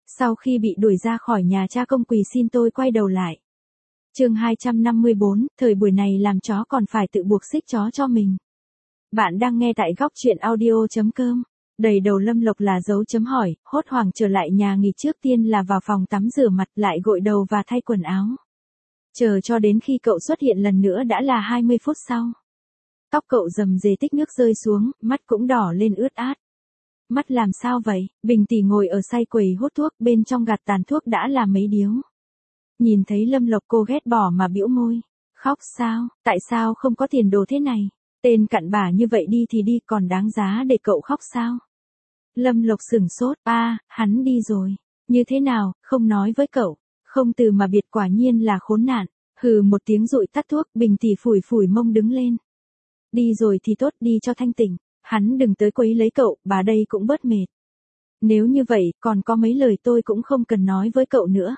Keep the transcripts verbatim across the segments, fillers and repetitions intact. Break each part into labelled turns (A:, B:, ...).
A: Sau khi bị đuổi ra khỏi nhà cha công quỳ xin tôi quay đầu lại. Chương hai trăm năm mươi bốn, thời buổi này làm chó còn phải tự buộc xích chó cho mình. Bạn đang nghe tại góc truyện audio chấm com. Đầy đầu Lâm Lộc là dấu chấm hỏi, hốt hoảng trở lại nhà nghỉ trước tiên là vào phòng tắm rửa mặt lại gội đầu và thay quần áo. Chờ cho đến khi cậu xuất hiện lần nữa đã là hai mươi phút sau. Tóc cậu rầm rề tích nước rơi xuống, mắt cũng đỏ lên ướt át. Mắt làm sao vậy? Bình Tỷ ngồi ở say quầy hút thuốc, bên trong gạt tàn thuốc đã là mấy điếu. Nhìn thấy Lâm Lộc cô ghét bỏ mà bĩu môi. Khóc sao? Tại sao không có tiền đồ thế này? Tên cặn bã như vậy đi thì đi, còn đáng giá để cậu khóc sao? Lâm Lộc sửng sốt, a, à, hắn đi rồi. Như thế nào, không nói với cậu. Không từ mà biệt, quả nhiên là khốn nạn. Hừ một tiếng dụi tắt thuốc, Bình Tỷ phủi phủi mông đứng lên. Đi rồi thì tốt, đi cho thanh tỉnh. Hắn đừng tới quấy lấy cậu, bà đây cũng bớt mệt. Nếu như vậy, còn có mấy lời tôi cũng không cần nói với cậu nữa.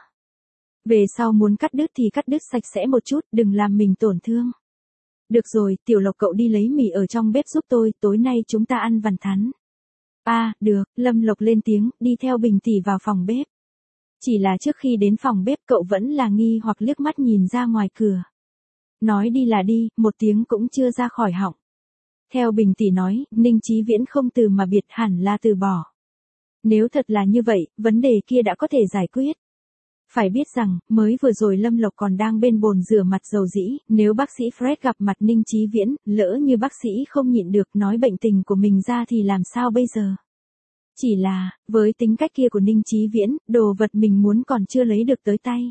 A: Về sau muốn cắt đứt thì cắt đứt sạch sẽ một chút, đừng làm mình tổn thương. Được rồi, Tiểu Lộc cậu đi lấy mì ở trong bếp giúp tôi, tối nay chúng ta ăn vằn thắn. A, à, được, Lâm Lộc lên tiếng, đi theo Bình Tỷ vào phòng bếp. Chỉ là trước khi đến phòng bếp cậu vẫn là nghi hoặc liếc mắt nhìn ra ngoài cửa. Nói đi là đi, một tiếng cũng chưa ra khỏi họng. Theo Bình Tỷ nói, Ninh Chí Viễn không từ mà biệt, hẳn là từ bỏ. Nếu thật là như vậy, vấn đề kia đã có thể giải quyết. Phải biết rằng, mới vừa rồi Lâm Lộc còn đang bên bồn rửa mặt dầu dĩ, nếu bác sĩ Fred gặp mặt Ninh Chí Viễn, lỡ như bác sĩ không nhịn được nói bệnh tình của mình ra thì làm sao bây giờ? Chỉ là, với tính cách kia của Ninh Chí Viễn, đồ vật mình muốn còn chưa lấy được tới tay.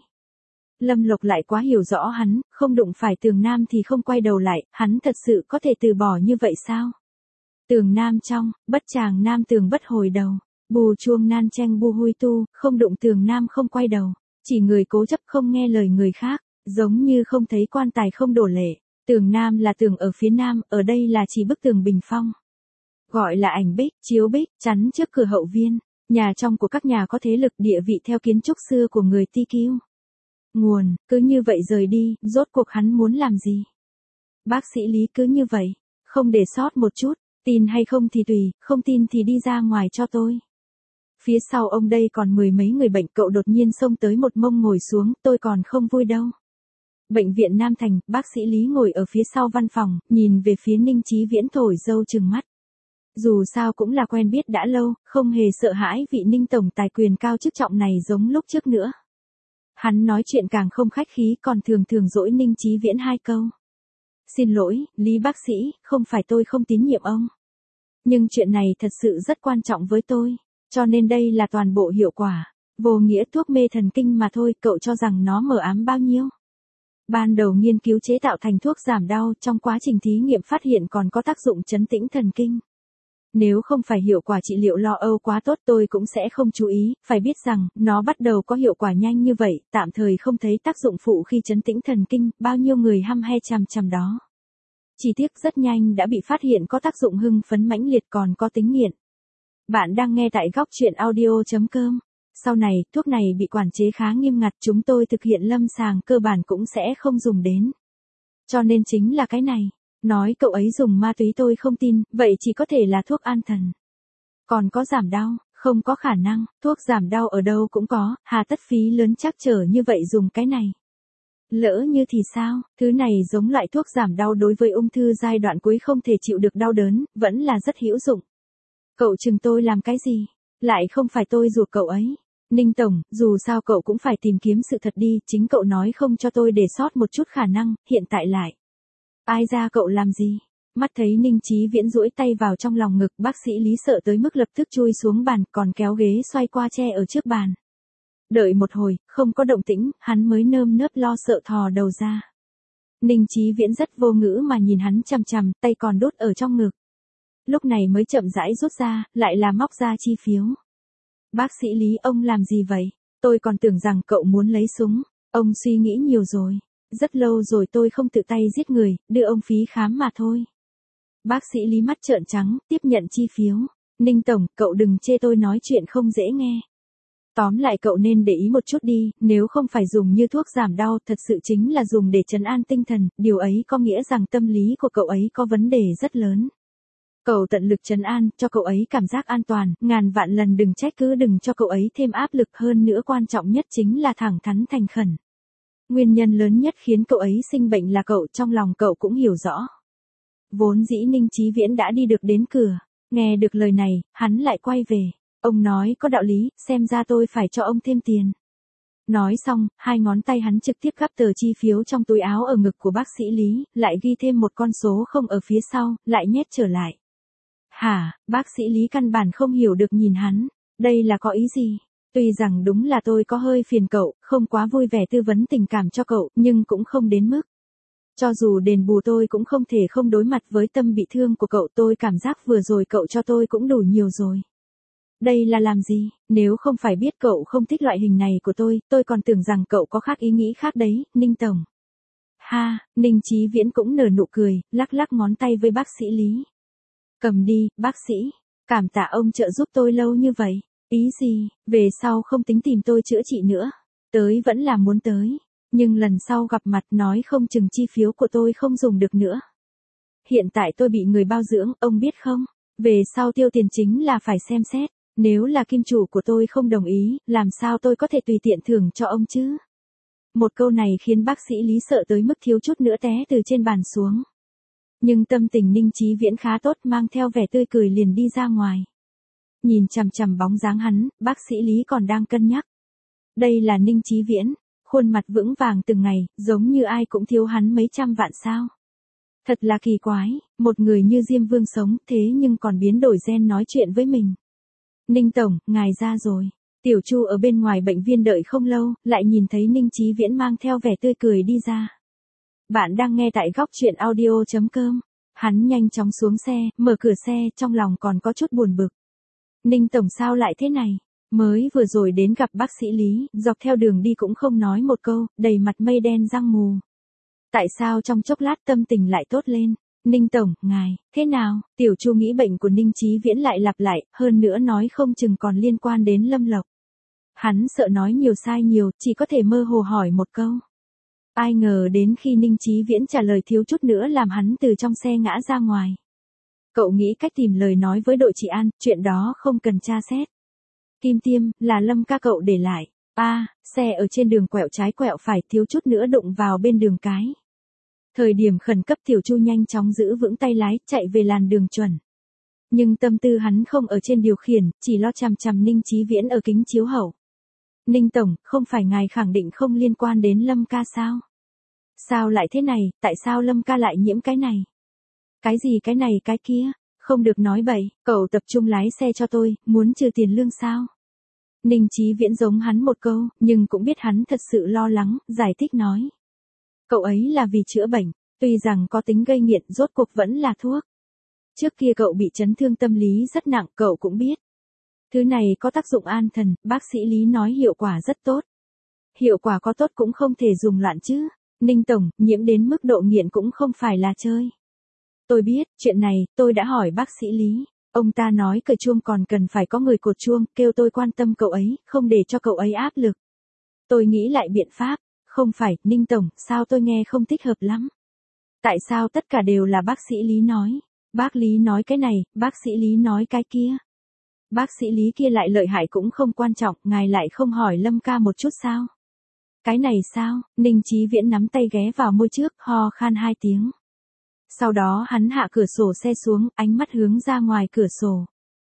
A: Lâm Lộc lại quá hiểu rõ hắn, không đụng phải Tường Nam thì không quay đầu lại, hắn thật sự có thể từ bỏ như vậy sao? Tường Nam trong, bất chàng nam tường bất hồi đầu, bù chuông nan cheng bu hui tu, không đụng Tường Nam không quay đầu, chỉ người cố chấp không nghe lời người khác, giống như không thấy quan tài không đổ lệ. Tường Nam là tường ở phía nam, ở đây là chỉ bức tường bình phong. Gọi là ảnh bích, chiếu bích, chắn trước cửa hậu viên, nhà trong của các nhà có thế lực địa vị theo kiến trúc xưa của người Ti Kiêu. Nguồn, cứ như vậy rời đi, rốt cuộc hắn muốn làm gì? Bác sĩ Lý cứ như vậy, không để sót một chút, tin hay không thì tùy, không tin thì đi ra ngoài cho tôi. Phía sau ông đây còn mười mấy người bệnh, cậu đột nhiên xông tới một mông ngồi xuống, tôi còn không vui đâu. Bệnh viện Nam Thành, bác sĩ Lý ngồi ở phía sau văn phòng, nhìn về phía Ninh Chí Viễn thổi dâu trừng mắt. Dù sao cũng là quen biết đã lâu, không hề sợ hãi vị Ninh tổng tài quyền cao chức trọng này giống lúc trước nữa. Hắn nói chuyện càng không khách khí, còn thường thường dỗi Ninh Chí Viễn hai câu. Xin lỗi, Lý bác sĩ, không phải tôi không tín nhiệm ông. Nhưng chuyện này thật sự rất quan trọng với tôi, cho nên đây là toàn bộ hiệu quả. Vô nghĩa thuốc mê thần kinh mà thôi, cậu cho rằng nó mờ ám bao nhiêu. Ban đầu nghiên cứu chế tạo thành thuốc giảm đau, trong quá trình thí nghiệm phát hiện còn có tác dụng trấn tĩnh thần kinh. Nếu không phải hiệu quả trị liệu lo âu quá tốt tôi cũng sẽ không chú ý, phải biết rằng, nó bắt đầu có hiệu quả nhanh như vậy, tạm thời không thấy tác dụng phụ khi trấn tĩnh thần kinh, bao nhiêu người hăm he chằm chằm đó. Chỉ tiếc rất nhanh đã bị phát hiện có tác dụng hưng phấn mãnh liệt còn có tính nghiện. Bạn đang nghe tại góc truyện audio chấm com. Sau này, thuốc này bị quản chế khá nghiêm ngặt, chúng tôi thực hiện lâm sàng cơ bản cũng sẽ không dùng đến. Cho nên chính là cái này. Nói cậu ấy dùng ma túy tôi không tin, vậy chỉ có thể là thuốc an thần. Còn có giảm đau, không có khả năng, thuốc giảm đau ở đâu cũng có, hà tất phí lớn chắc trở như vậy dùng cái này. Lỡ như thì sao, thứ này giống loại thuốc giảm đau đối với ung thư giai đoạn cuối không thể chịu được đau đớn, vẫn là rất hữu dụng. Cậu chừng tôi làm cái gì? Lại không phải tôi ruột cậu ấy. Ninh tổng, dù sao cậu cũng phải tìm kiếm sự thật đi, chính cậu nói không cho tôi để sót một chút khả năng, hiện tại lại. Ai ra cậu làm gì? Mắt thấy Ninh Chí Viễn duỗi tay vào trong lòng ngực, bác sĩ Lý sợ tới mức lập tức chui xuống bàn, còn kéo ghế xoay qua che ở trước bàn. Đợi một hồi, không có động tĩnh, hắn mới nơm nớp lo sợ thò đầu ra. Ninh Chí Viễn rất vô ngữ mà nhìn hắn chằm chằm, tay còn đút ở trong ngực. Lúc này mới chậm rãi rút ra, lại là móc ra chi phiếu. Bác sĩ Lý, ông làm gì vậy? Tôi còn tưởng rằng cậu muốn lấy súng. Ông suy nghĩ nhiều rồi. Rất lâu rồi tôi không tự tay giết người, đưa ông phí khám mà thôi. Bác sĩ Lý mắt trợn trắng, tiếp nhận chi phiếu. Ninh tổng, cậu đừng chê tôi nói chuyện không dễ nghe. Tóm lại cậu nên để ý một chút đi, nếu không phải dùng như thuốc giảm đau, thật sự chính là dùng để trấn an tinh thần, điều ấy có nghĩa rằng tâm lý của cậu ấy có vấn đề rất lớn. Cậu tận lực trấn an, cho cậu ấy cảm giác an toàn, ngàn vạn lần đừng trách cứ đừng cho cậu ấy thêm áp lực hơn nữa quan trọng nhất chính là thẳng thắn thành khẩn. Nguyên nhân lớn nhất khiến cậu ấy sinh bệnh là cậu trong lòng cậu cũng hiểu rõ. Vốn dĩ Ninh Chí Viễn đã đi được đến cửa, nghe được lời này, hắn lại quay về. Ông nói có đạo lý, xem ra tôi phải cho ông thêm tiền. Nói xong, hai ngón tay hắn trực tiếp gắp tờ chi phiếu trong túi áo ở ngực của bác sĩ Lý, lại ghi thêm một con số không ở phía sau, lại nhét trở lại. Hả, bác sĩ Lý căn bản không hiểu được nhìn hắn, đây là có ý gì? Tuy rằng đúng là tôi có hơi phiền cậu, không quá vui vẻ tư vấn tình cảm cho cậu, nhưng cũng không đến mức. Cho dù đền bù tôi cũng không thể không đối mặt với tâm bị thương của cậu, tôi cảm giác vừa rồi cậu cho tôi cũng đủ nhiều rồi. Đây là làm gì, nếu không phải biết cậu không thích loại hình này của tôi, tôi còn tưởng rằng cậu có khác ý nghĩ khác đấy, Ninh Tổng. Ha, Ninh Chí Viễn cũng nở nụ cười, lắc lắc ngón tay với bác sĩ Lý. Cầm đi, bác sĩ, cảm tạ ông trợ giúp tôi lâu như vậy. Ý gì, về sau không tính tìm tôi chữa trị nữa. Tới vẫn là muốn tới. Nhưng lần sau gặp mặt nói không chừng chi phiếu của tôi không dùng được nữa. Hiện tại tôi bị người bao dưỡng, ông biết không? Về sau tiêu tiền chính là phải xem xét. Nếu là kim chủ của tôi không đồng ý, làm sao tôi có thể tùy tiện thưởng cho ông chứ? Một câu này khiến bác sĩ Lý sợ tới mức thiếu chút nữa té từ trên bàn xuống. Nhưng tâm tình Ninh Chí Viễn khá tốt, mang theo vẻ tươi cười liền đi ra ngoài. Nhìn chằm chằm bóng dáng hắn, bác sĩ Lý còn đang cân nhắc. Đây là Ninh Chí Viễn, khuôn mặt vững vàng từng ngày, giống như ai cũng thiếu hắn mấy trăm vạn sao. Thật là kỳ quái, một người như Diêm Vương sống thế nhưng còn biến đổi gen nói chuyện với mình. Ninh Tổng, ngài ra rồi. Tiểu Chu ở bên ngoài bệnh viện đợi không lâu, lại nhìn thấy Ninh Chí Viễn mang theo vẻ tươi cười đi ra. Bạn đang nghe tại góc truyện audio chấm com. Hắn nhanh chóng xuống xe, mở cửa xe, trong lòng còn có chút buồn bực. Ninh Tổng sao lại thế này? Mới vừa rồi đến gặp bác sĩ Lý, dọc theo đường đi cũng không nói một câu, đầy mặt mây đen răng mù. Tại sao trong chốc lát tâm tình lại tốt lên? Ninh Tổng, ngài, thế nào? Tiểu Chu nghĩ bệnh của Ninh Chí Viễn lại lặp lại, hơn nữa nói không chừng còn liên quan đến Lâm Lộc. Hắn sợ nói nhiều sai nhiều, chỉ có thể mơ hồ hỏi một câu. Ai ngờ đến khi Ninh Chí Viễn trả lời thiếu chút nữa làm hắn từ trong xe ngã ra ngoài. Cậu nghĩ cách tìm lời nói với đội trị an, chuyện đó không cần tra xét. Kim tiêm, là Lâm ca cậu để lại. A, à, xe ở trên đường quẹo trái quẹo phải, thiếu chút nữa đụng vào bên đường cái. Thời điểm khẩn cấp Tiểu Chu nhanh chóng giữ vững tay lái, chạy về làn đường chuẩn. Nhưng tâm tư hắn không ở trên điều khiển, chỉ lo chằm chằm Ninh Chí Viễn ở kính chiếu hậu. Ninh Tổng, không phải ngài khẳng định không liên quan đến Lâm ca sao? Sao lại thế này, tại sao Lâm ca lại nhiễm cái này? Cái gì cái này cái kia? Không được nói bậy, cậu tập trung lái xe cho tôi, muốn trừ tiền lương sao? Ninh Chí Viễn giống hắn một câu, nhưng cũng biết hắn thật sự lo lắng, giải thích nói. Cậu ấy là vì chữa bệnh, tuy rằng có tính gây nghiện, rốt cuộc vẫn là thuốc. Trước kia cậu bị chấn thương tâm lý rất nặng, cậu cũng biết. Thứ này có tác dụng an thần, bác sĩ Lý nói hiệu quả rất tốt. Hiệu quả có tốt cũng không thể dùng loạn chứ. Ninh Tổng, nhiễm đến mức độ nghiện cũng không phải là chơi. Tôi biết, chuyện này, tôi đã hỏi bác sĩ Lý. Ông ta nói cởi chuông còn cần phải có người cột chuông, kêu tôi quan tâm cậu ấy, không để cho cậu ấy áp lực. Tôi nghĩ lại biện pháp. Không phải, Ninh Tổng, sao tôi nghe không thích hợp lắm? Tại sao tất cả đều là bác sĩ Lý nói? Bác Lý nói cái này, bác sĩ Lý nói cái kia. Bác sĩ Lý kia lại lợi hại cũng không quan trọng, ngài lại không hỏi Lâm ca một chút sao? Cái này sao? Ninh Chí Viễn nắm tay ghé vào môi trước, ho khan hai tiếng. Sau đó hắn hạ cửa sổ xe xuống, ánh mắt hướng ra ngoài cửa sổ.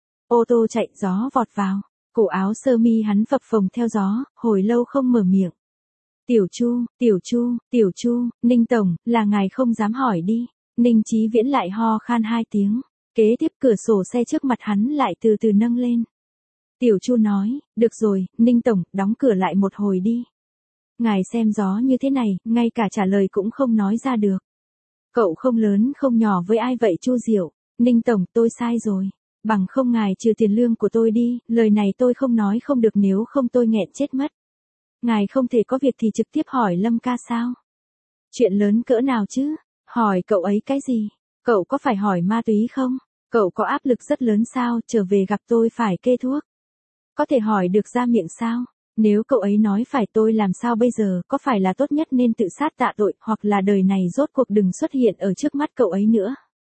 A: Ô tô chạy, gió vọt vào. Cổ áo sơ mi hắn phập phồng theo gió, hồi lâu không mở miệng. Tiểu Chu, Tiểu Chu, Tiểu Chu, Ninh Tổng, là ngài không dám hỏi đi. Ninh Chí Viễn lại ho khan hai tiếng. Kế tiếp cửa sổ xe trước mặt hắn lại từ từ nâng lên. Tiểu Chu nói, được rồi, Ninh Tổng, đóng cửa lại một hồi đi. Ngài xem gió như thế này, ngay cả trả lời cũng không nói ra được. Cậu không lớn không nhỏ với ai vậy Chu Diệu? Ninh Tổng, tôi sai rồi. Bằng không ngài trừ tiền lương của tôi đi, lời này tôi không nói không được nếu không tôi nghẹn chết mất. Ngài không thể có việc thì trực tiếp hỏi Lâm ca sao? Chuyện lớn cỡ nào chứ? Hỏi cậu ấy cái gì? Cậu có phải hỏi ma túy không? Cậu có áp lực rất lớn sao, trở về gặp tôi phải kê thuốc? Có thể hỏi được ra miệng sao? Nếu cậu ấy nói phải tôi làm sao bây giờ, có phải là tốt nhất nên tự sát tạ tội, hoặc là đời này rốt cuộc đừng xuất hiện ở trước mắt cậu ấy nữa?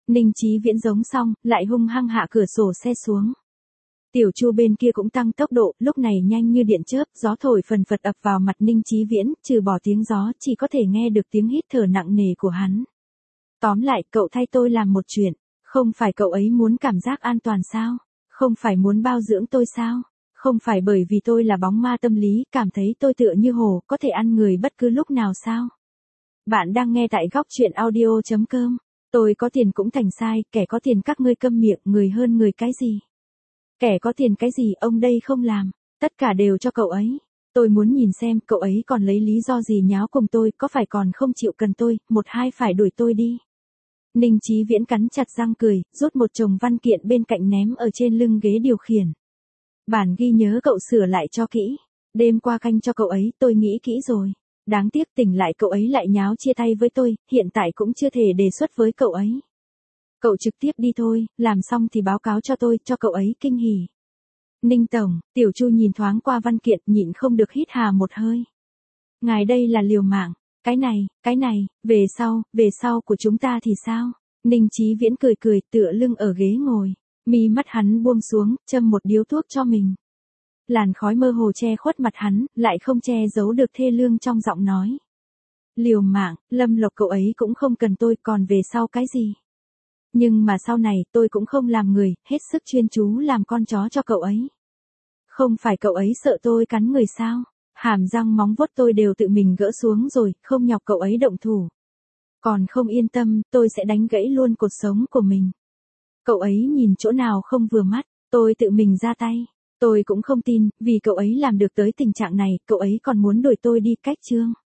A: Ninh Chí Viễn giống xong, lại hung hăng hạ cửa sổ xe xuống. Tiểu Chu bên kia cũng tăng tốc độ, lúc này nhanh như điện chớp, gió thổi phần phật ập vào mặt Ninh Chí Viễn, trừ bỏ tiếng gió, chỉ có thể nghe được tiếng hít thở nặng nề của hắn. Tóm lại, cậu thay tôi làm một chuyện, không phải cậu ấy muốn cảm giác an toàn sao? Không phải muốn bao dưỡng tôi sao? Không phải bởi vì tôi là bóng ma tâm lý, cảm thấy tôi tựa như hồ, có thể ăn người bất cứ lúc nào sao? Bạn đang nghe tại góc truyện audio chấm com. Tôi có tiền cũng thành sai, kẻ có tiền các ngươi câm miệng, người hơn người cái gì? Kẻ có tiền cái gì ông đây không làm, tất cả đều cho cậu ấy. Tôi muốn nhìn xem cậu ấy còn lấy lý do gì nháo cùng tôi, có phải còn không chịu cần tôi, một hai phải đuổi tôi đi. Ninh Chí Viễn cắn chặt răng cười, rút một chồng văn kiện bên cạnh ném ở trên lưng ghế điều khiển. Bản ghi nhớ cậu sửa lại cho kỹ. Đêm qua canh cho cậu ấy, tôi nghĩ kỹ rồi. Đáng tiếc tỉnh lại cậu ấy lại nháo chia tay với tôi, hiện tại cũng chưa thể đề xuất với cậu ấy. Cậu trực tiếp đi thôi, làm xong thì báo cáo cho tôi, cho cậu ấy kinh hỉ. Ninh Tổng, Tiểu Chu nhìn thoáng qua văn kiện, nhịn không được hít hà một hơi. Ngài đây là liều mạng, cái này, cái này, về sau, về sau của chúng ta thì sao? Ninh Chí Viễn cười cười, tựa lưng ở ghế ngồi, mi mắt hắn buông xuống, châm một điếu thuốc cho mình. Làn khói mơ hồ che khuất mặt hắn, lại không che giấu được thê lương trong giọng nói. Liều mạng, Lâm Lộc cậu ấy cũng không cần tôi, còn về sau cái gì? Nhưng mà sau này tôi cũng không làm người, hết sức chuyên chú làm con chó cho cậu ấy. Không phải cậu ấy sợ tôi cắn người sao? Hàm răng móng vuốt tôi đều tự mình gỡ xuống rồi, không nhọc cậu ấy động thủ. Còn không yên tâm, tôi sẽ đánh gãy luôn cột sống của mình. Cậu ấy nhìn chỗ nào không vừa mắt, tôi tự mình ra tay. Tôi cũng không tin, vì cậu ấy làm được tới tình trạng này, cậu ấy còn muốn đuổi tôi đi cách chương.